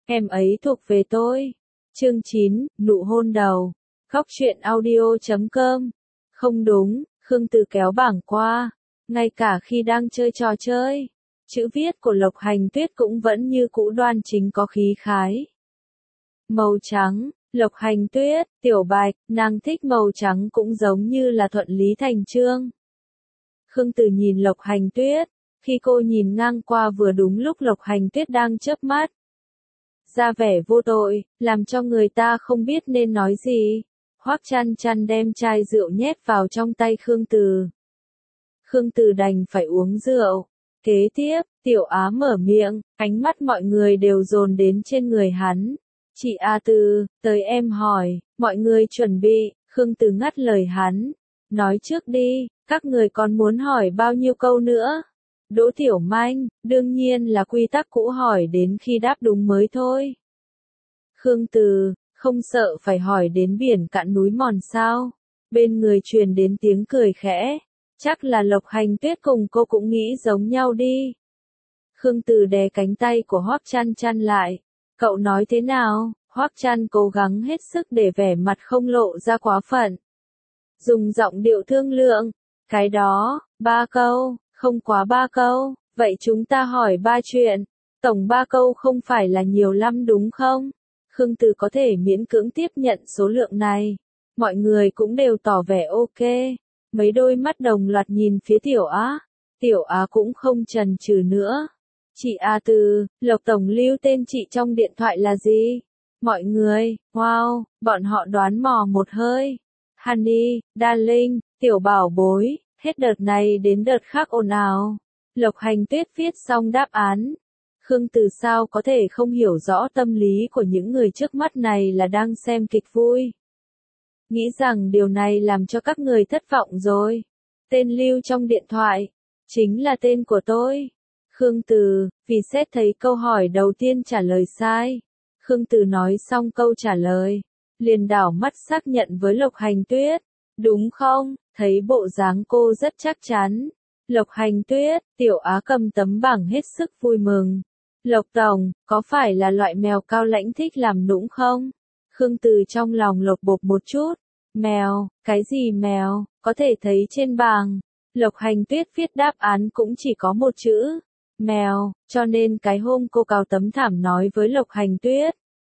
em ấy thuộc về tôi. Chương 9, nụ hôn đầu. Góc truyện audio.com. Không đúng, Khương Từ kéo bảng qua. Ngay cả khi đang chơi trò chơi, chữ viết của Lộc Hành Tuyết cũng vẫn như cũ đoan chính có khí khái. Màu trắng, Lộc Hành Tuyết, Tiểu Bạch, nàng thích màu trắng cũng giống như là thuận lý thành chương. Khương Từ nhìn Lộc Hành Tuyết, khi cô nhìn ngang qua vừa đúng lúc Lộc Hành Tuyết đang chớp mắt. Ra vẻ vô tội, làm cho người ta không biết nên nói gì. Hoắc Chăn Chăn đem chai rượu nhét vào trong tay Khương Từ. Khương Từ đành phải uống rượu. Kế tiếp, Tiểu Á mở miệng, ánh mắt mọi người đều dồn đến trên người hắn. Chị A Từ, tới em hỏi, mọi người chuẩn bị, Khương Từ ngắt lời hắn. Nói trước đi, các người còn muốn hỏi bao nhiêu câu nữa? Đỗ Tiểu Manh, đương nhiên là quy tắc cũ hỏi đến khi đáp đúng mới thôi. Khương Từ, không sợ phải hỏi đến biển cạn núi mòn sao? Bên người truyền đến tiếng cười khẽ. Chắc là Lộc Hành Tuyết cùng cô cũng nghĩ giống nhau đi. Khương Từ đè cánh tay của Hoắc Chăn Chăn lại. Cậu nói thế nào? Hoắc Chăn cố gắng hết sức để vẻ mặt không lộ ra quá phận. Dùng giọng điệu thương lượng. Cái đó, 3 câu, không quá 3 câu, vậy chúng ta hỏi 3 chuyện. Tổng 3 câu không phải là nhiều lắm đúng không? Khương Từ có thể miễn cưỡng tiếp nhận số lượng này. Mọi người cũng đều tỏ vẻ ok. Mấy đôi mắt đồng loạt nhìn phía Tiểu Á. Tiểu Á cũng không chần chừ nữa. Chị A Từ, Lộc Tổng lưu tên chị trong điện thoại là gì? Mọi người, wow, bọn họ đoán mò một hơi. Honey, darling, Tiểu Bảo Bối, hết đợt này đến đợt khác ồn ào. Lộc Hành Tuyết viết xong đáp án. Khương Từ sao có thể không hiểu rõ tâm lý của những người trước mắt này là đang xem kịch vui. Nghĩ rằng điều này làm cho các người thất vọng rồi. Tên lưu trong điện thoại, chính là tên của tôi. Khương Từ, vì xét thấy câu hỏi đầu tiên trả lời sai. Khương Từ nói xong câu trả lời, liền đảo mắt xác nhận với Lộc Hành Tuyết. Đúng không? Thấy bộ dáng cô rất chắc chắn. Lộc Hành Tuyết, Tiểu Á cầm tấm bảng hết sức vui mừng. Lộc Tổng, có phải là loại mèo cao lãnh thích làm nũng không? Khương Từ trong lòng lột bột một chút. Mèo, cái gì mèo, có thể thấy trên bảng. Lộc Hành Tuyết viết đáp án cũng chỉ có một chữ. Mèo, cho nên cái hôm cô cào tấm thảm nói với Lộc Hành Tuyết.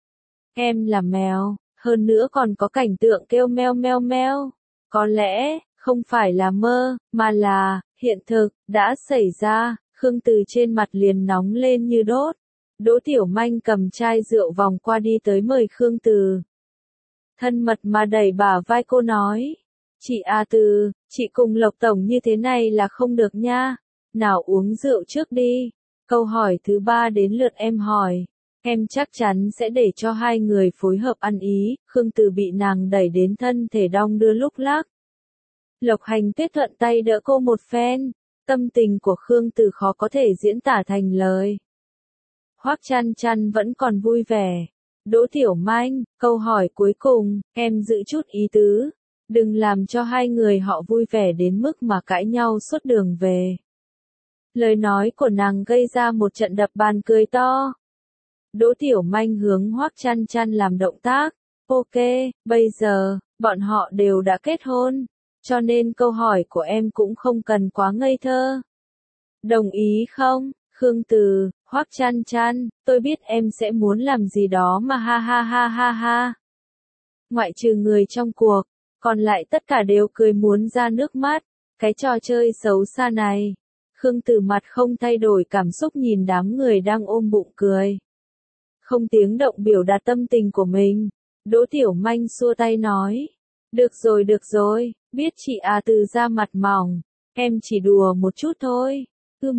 Em là mèo, hơn nữa còn có cảnh tượng kêu meo meo meo. Có lẽ, không phải là mơ, mà là, hiện thực, đã xảy ra. Khương Từ trên mặt liền nóng lên như đốt. Đỗ Tiểu Manh cầm chai rượu vòng qua đi tới mời Khương Từ. Thân mật mà đẩy bả vai cô nói. Chị A Từ, chị cùng Lộc Tổng như thế này là không được nha. Nào uống rượu trước đi. Câu hỏi thứ 3 đến lượt em hỏi. Em chắc chắn sẽ để cho hai người phối hợp ăn ý. Khương Từ bị nàng đẩy đến thân thể đong đưa lúc lắc. Lộc Hành Tuyết thuận tay đỡ cô một phen. Tâm tình của Khương Từ khó có thể diễn tả thành lời. Hoắc Chăn Chăn vẫn còn vui vẻ. Đỗ Tiểu Manh, câu hỏi cuối cùng, em giữ chút ý tứ. Đừng làm cho hai người họ vui vẻ đến mức mà cãi nhau suốt đường về. Lời nói của nàng gây ra một trận đập bàn cười to. Đỗ Tiểu Manh hướng Hoắc Chăn Chăn làm động tác. Ok, bây giờ, bọn họ đều đã kết hôn. Cho nên câu hỏi của em cũng không cần quá ngây thơ. Đồng ý không? Khương Từ, Hoắc Chăn Chăn, tôi biết em sẽ muốn làm gì đó mà ha ha ha ha ha. Ngoại trừ người trong cuộc, còn lại tất cả đều cười muốn ra nước mắt. Cái trò chơi xấu xa này. Khương Từ mặt không thay đổi cảm xúc nhìn đám người đang ôm bụng cười. Không tiếng động biểu đạt tâm tình của mình. Đỗ Tiểu Manh xua tay nói. Được rồi, biết chị A Từ ra mặt mỏng. Em chỉ đùa một chút thôi.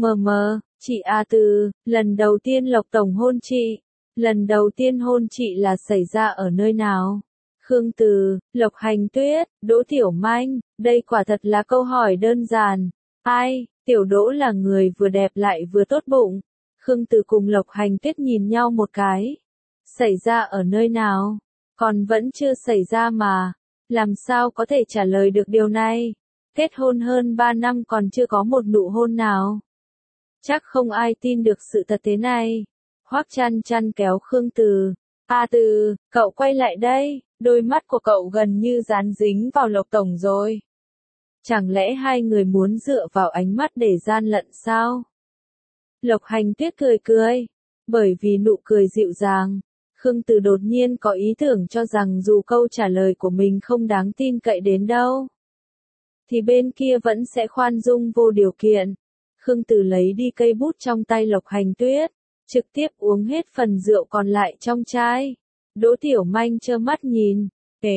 Chị A Từ, lần đầu tiên Lộc Tổng hôn chị. Lần đầu tiên hôn chị là xảy ra ở nơi nào? Khương Từ, Lộc Hành Tuyết, Đỗ Tiểu Manh, đây quả thật là câu hỏi đơn giản. Ai, Tiểu Đỗ là người vừa đẹp lại vừa tốt bụng. Khương Từ cùng Lộc Hành Tuyết nhìn nhau một cái. Xảy ra ở nơi nào? Còn vẫn chưa xảy ra mà. Làm sao có thể trả lời được điều này? Kết hôn hơn 3 năm còn chưa có một nụ hôn nào. Chắc không ai tin được sự thật thế này. Hoắc Chăn Chăn kéo Khương Từ. Từ, cậu quay lại đây, đôi mắt của cậu gần như dán dính vào Lộc Tổng rồi. Chẳng lẽ hai người muốn dựa vào ánh mắt để gian lận sao? Lộc Hành Tuyết cười cười. Bởi vì nụ cười dịu dàng, Khương Từ đột nhiên có ý tưởng cho rằng dù câu trả lời của mình không đáng tin cậy đến đâu, thì bên kia vẫn sẽ khoan dung vô điều kiện. Khương Từ lấy đi cây bút trong tay Lộc Hành Tuyết, trực tiếp uống hết phần rượu còn lại trong chai. Đỗ Tiểu Manh trơ mắt nhìn.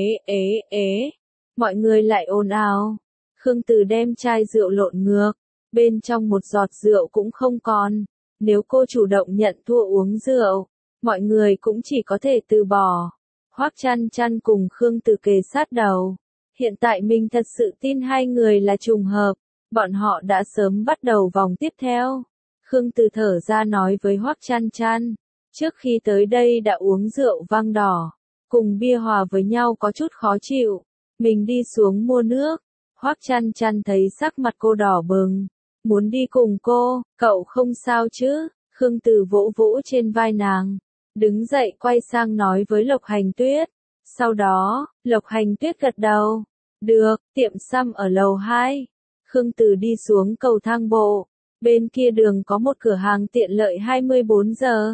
Mọi người lại ồn ào. Khương Từ đem chai rượu lộn ngược, bên trong một giọt rượu cũng không còn. Nếu cô chủ động nhận thua uống rượu, mọi người cũng chỉ có thể từ bỏ. Hoắc Chăn Chăn cùng Khương Từ kề sát đầu. Hiện tại mình thật sự tin hai người là trùng hợp, bọn họ đã sớm bắt đầu vòng tiếp theo. Khương Từ thở ra nói với Hoắc Chăn Chăn, trước khi tới đây đã uống rượu vang đỏ, cùng bia hòa với nhau có chút khó chịu, mình đi xuống mua nước. Hoắc Chăn Chăn thấy sắc mặt cô đỏ bừng, muốn đi cùng cô. Cậu không sao chứ? Khương Từ vỗ vỗ trên vai nàng, đứng dậy quay sang nói với Lộc Hành Tuyết. Sau đó, Lộc Hành Tuyết gật đầu. Được, tiệm xăm ở lầu 2. Khương Từ đi xuống cầu thang bộ. Bên kia đường có một cửa hàng tiện lợi 24 giờ.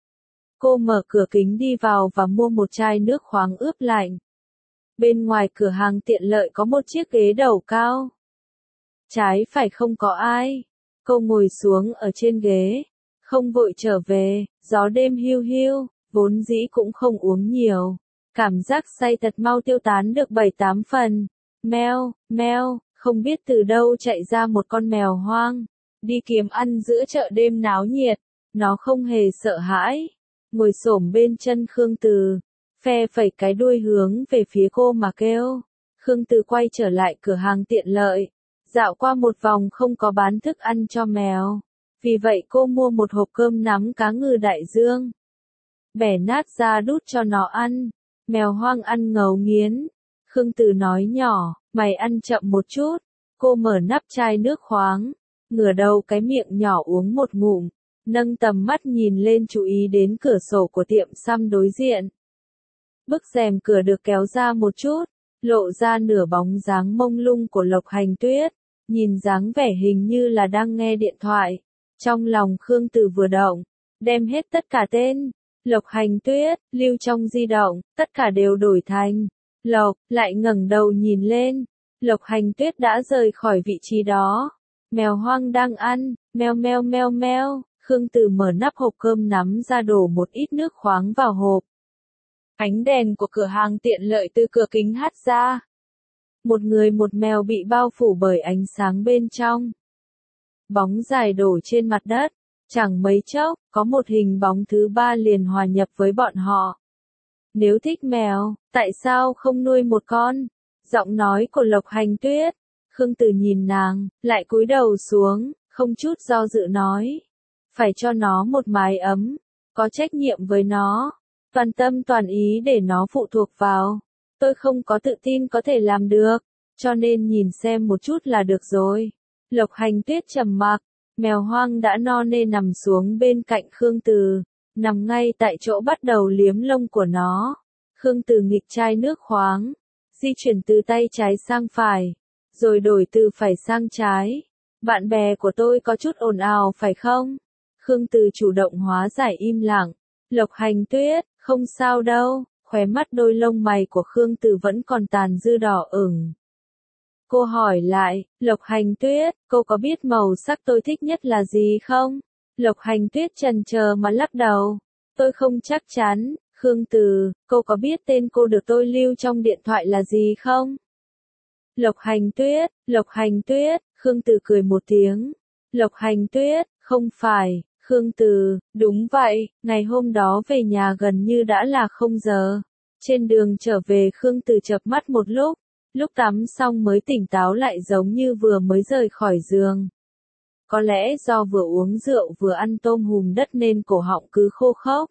Cô mở cửa kính đi vào và mua một chai nước khoáng ướp lạnh. Bên ngoài cửa hàng tiện lợi có một chiếc ghế đầu cao. Trái phải không có ai. Cô ngồi xuống ở trên ghế, không vội trở về, gió đêm hiu hiu, vốn dĩ cũng không uống nhiều. Cảm giác say thật mau tiêu tán được 7-8 phần. Meo, meo, không biết từ đâu chạy ra một con mèo hoang. Đi kiếm ăn giữa chợ đêm náo nhiệt. Nó không hề sợ hãi. Ngồi xổm bên chân Khương Từ, phe phẩy cái đuôi hướng về phía cô mà kêu. Khương Từ quay trở lại cửa hàng tiện lợi. Dạo qua một vòng không có bán thức ăn cho mèo. Vì vậy cô mua một hộp cơm nắm cá ngừ đại dương. Bẻ nát ra đút cho nó ăn. Mèo hoang ăn ngấu nghiến. Khương Từ nói nhỏ, mày ăn chậm một chút. Cô mở nắp chai nước khoáng, ngửa đầu cái miệng nhỏ uống một ngụm, nâng tầm mắt nhìn lên chú ý đến cửa sổ của tiệm xăm đối diện. Bức rèm cửa được kéo ra một chút, lộ ra nửa bóng dáng mông lung của Lộc Hành Tuyết, nhìn dáng vẻ hình như là đang nghe điện thoại. Trong lòng Khương Từ vừa động, đem hết tất cả tên Lộc Hành Tuyết lưu trong di động, tất cả đều đổi thành Lộc, lại ngẩng đầu nhìn lên. Lộc Hành Tuyết đã rời khỏi vị trí đó. Mèo hoang đang ăn, meo meo meo meo. Khương Từ mở nắp hộp cơm nắm ra đổ một ít nước khoáng vào hộp. Ánh đèn của cửa hàng tiện lợi từ cửa kính hắt ra. Một người một mèo bị bao phủ bởi ánh sáng bên trong. Bóng dài đổ trên mặt đất. Chẳng mấy chốc, có một hình bóng thứ ba liền hòa nhập với bọn họ. Nếu thích mèo, tại sao không nuôi một con? Giọng nói của Lộc Hành Tuyết. Khương Từ nhìn nàng, lại cúi đầu xuống, không chút do dự nói. Phải cho nó một mái ấm, có trách nhiệm với nó, toàn tâm toàn ý để nó phụ thuộc vào. Tôi không có tự tin có thể làm được, cho nên nhìn xem một chút là được rồi. Lộc Hành Tuyết trầm mặc, mèo hoang đã no nê nằm xuống bên cạnh Khương Từ, nằm ngay tại chỗ bắt đầu liếm lông của nó. Khương Từ nghịch chai nước khoáng, di chuyển từ tay trái sang phải, rồi đổi từ phải sang trái. Bạn bè của tôi có chút ồn ào phải không? Khương Từ chủ động hóa giải im lặng. Lộc Hành Tuyết, không sao đâu. Khóe mắt đôi lông mày của Khương Từ vẫn còn tàn dư đỏ ửng. Cô hỏi lại, Lộc Hành Tuyết, cô có biết màu sắc tôi thích nhất là gì không? Lộc Hành Tuyết chần chờ mà lắc đầu. Tôi không chắc chắn. Khương Từ, cô có biết tên cô được tôi lưu trong điện thoại là gì không? Lộc Hành Tuyết, Khương Từ cười một tiếng. Lộc Hành Tuyết, không phải. Khương Từ, đúng vậy, ngày hôm đó về nhà gần như đã là 0 giờ. Trên đường trở về Khương Từ chợp mắt một lúc tắm xong mới tỉnh táo lại giống như vừa mới rời khỏi giường. Có lẽ do vừa uống rượu vừa ăn tôm hùm đất nên cổ họng cứ khô khốc.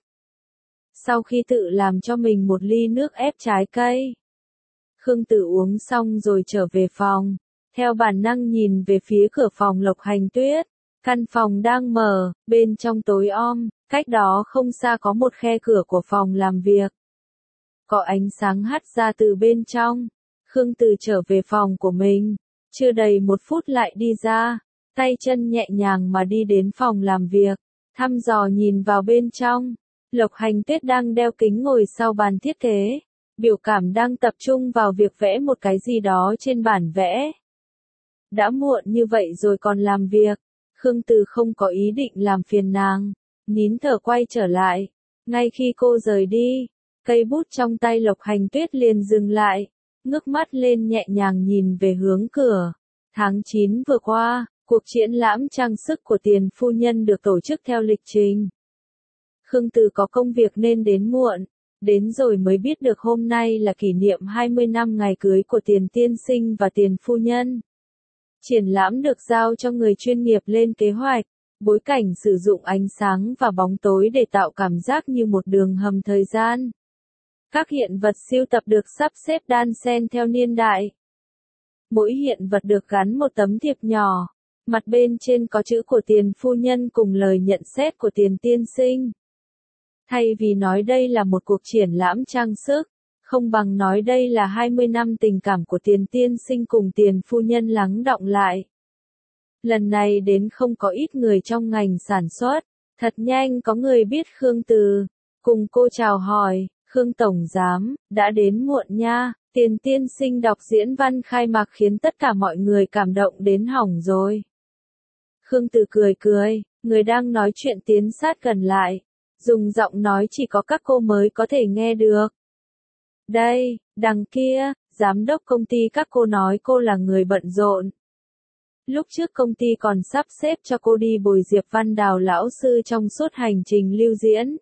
Sau khi tự làm cho mình một ly nước ép trái cây, Khương Từ uống xong rồi trở về phòng, theo bản năng nhìn về phía cửa phòng Lộc Hành Tuyết. Căn phòng đang mở, bên trong tối om, Cách đó không xa có một khe cửa của phòng làm việc. Có ánh sáng hắt ra từ bên trong. Khương Từ trở về phòng của mình. Chưa đầy 1 phút lại đi ra. Tay chân nhẹ nhàng mà đi đến phòng làm việc. Thăm dò nhìn vào bên trong. Lộc Hành Tuyết đang đeo kính ngồi sau bàn thiết kế. Biểu cảm đang tập trung vào việc vẽ một cái gì đó trên bản vẽ. Đã muộn như vậy rồi còn làm việc. Khương Từ không có ý định làm phiền nàng. Nín thở quay trở lại. Ngay khi cô rời đi, cây bút trong tay Lộc Hành Tuyết liền dừng lại. Ngước mắt lên nhẹ nhàng nhìn về hướng cửa. Tháng 9 vừa qua, cuộc triển lãm trang sức của Tiền phu nhân được tổ chức theo lịch trình. Khương Từ có công việc nên đến muộn. Đến rồi mới biết được hôm nay là kỷ niệm 20 năm ngày cưới của Tiền tiên sinh và Tiền phu nhân. Triển lãm được giao cho người chuyên nghiệp lên kế hoạch, bối cảnh sử dụng ánh sáng và bóng tối để tạo cảm giác như một đường hầm thời gian. Các hiện vật sưu tập được sắp xếp đan xen theo niên đại. Mỗi hiện vật được gắn một tấm thiệp nhỏ, mặt bên trên có chữ của Tiền phu nhân cùng lời nhận xét của Tiền tiên sinh. Thay vì nói đây là một cuộc triển lãm trang sức, không bằng nói đây là 20 năm tình cảm của Tiền tiên sinh cùng Tiền phu nhân lắng đọng lại. Lần này đến không có ít người trong ngành sản xuất, thật nhanh có người biết Khương Từ, cùng cô chào hỏi, Khương Tổng Giám, đã đến muộn nha, Tiền tiên sinh đọc diễn văn khai mạc khiến tất cả mọi người cảm động đến hỏng rồi. Khương Từ cười cười, người đang nói chuyện tiến sát gần lại, dùng giọng nói chỉ có các cô mới có thể nghe được. Đây, đằng kia, giám đốc công ty các cô nói cô là người bận rộn. Lúc trước công ty còn sắp xếp cho cô đi bồi Diệp Văn Đào lão sư trong suốt hành trình lưu diễn.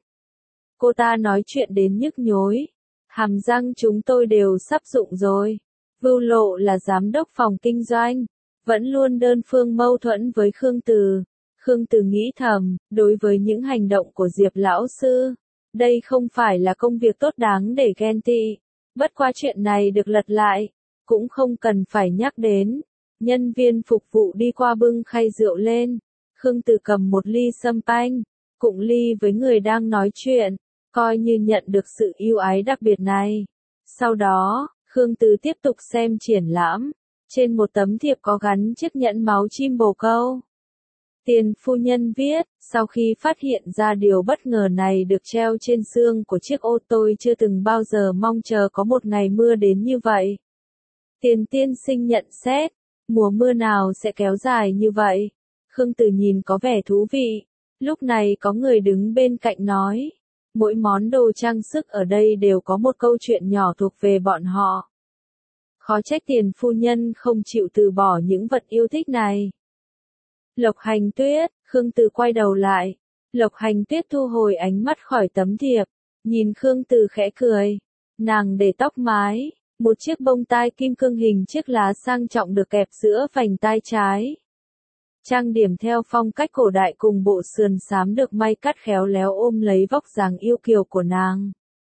Cô ta nói chuyện đến nhức nhối. Hàm răng chúng tôi đều sắp rụng rồi. Vưu Lộ là giám đốc phòng kinh doanh, vẫn luôn đơn phương mâu thuẫn với Khương Từ. Khương Từ nghĩ thầm, đối với những hành động của Diệp lão sư, đây không phải là công việc tốt đáng để ghen tị. Bất quá chuyện này được lật lại, cũng không cần phải nhắc đến. Nhân viên phục vụ đi qua bưng khay rượu lên. Khương Từ cầm một ly sâm panh, cụng ly với người đang nói chuyện, coi như nhận được sự ưu ái đặc biệt này. Sau đó, Khương Từ tiếp tục xem triển lãm. Trên một tấm thiệp có gắn chiếc nhẫn máu chim bồ câu. Tiền phu nhân viết, sau khi phát hiện ra điều bất ngờ này được treo trên xương của chiếc ô tôi chưa từng bao giờ mong chờ có một ngày mưa đến như vậy. Tiền tiên sinh nhận xét, mùa mưa nào sẽ kéo dài như vậy? Khương Từ nhìn có vẻ thú vị. Lúc này có người đứng bên cạnh nói, mỗi món đồ trang sức ở đây đều có một câu chuyện nhỏ thuộc về bọn họ. Khó trách Tiền phu nhân không chịu từ bỏ những vật yêu thích này. Lộc Hành Tuyết, Khương Từ quay đầu lại. Lộc Hành Tuyết thu hồi ánh mắt khỏi tấm thiệp, nhìn Khương Từ khẽ cười. Nàng để tóc mái, một chiếc bông tai kim cương hình chiếc lá sang trọng được kẹp giữa vành tai trái. Trang điểm theo phong cách cổ đại cùng bộ sườn xám được may cắt khéo léo ôm lấy vóc dáng yêu kiều của nàng.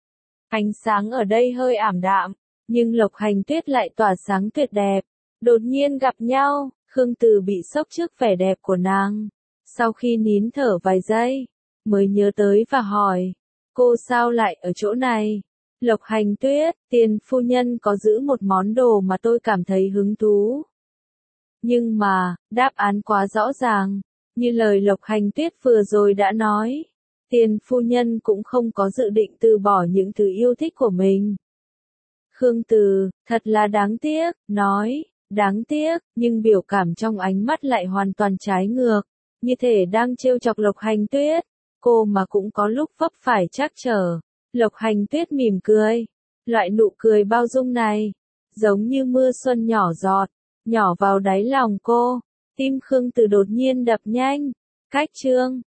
Ánh sáng ở đây hơi ảm đạm, nhưng Lộc Hành Tuyết lại tỏa sáng tuyệt đẹp. Đột nhiên gặp nhau, Khương Từ bị sốc trước vẻ đẹp của nàng. Sau khi nín thở vài giây, mới nhớ tới và hỏi, cô sao lại ở chỗ này? Lộc Hành Tuyết, Tiền phu nhân có giữ một món đồ mà tôi cảm thấy hứng thú. Nhưng mà, đáp án quá rõ ràng, như lời Lộc Hành Tuyết vừa rồi đã nói. Tiền phu nhân cũng không có dự định từ bỏ những thứ yêu thích của mình. Khương Từ, thật là đáng tiếc, nói, đáng tiếc, nhưng biểu cảm trong ánh mắt lại hoàn toàn trái ngược, như thể đang trêu chọc Lộc Hành Tuyết. Cô mà cũng có lúc vấp phải trắc trở. Lộc Hành Tuyết mỉm cười. Loại nụ cười bao dung này, giống như mưa xuân nhỏ giọt, nhỏ vào đáy lòng cô. Tim Khương Từ đột nhiên đập nhanh. Cách chương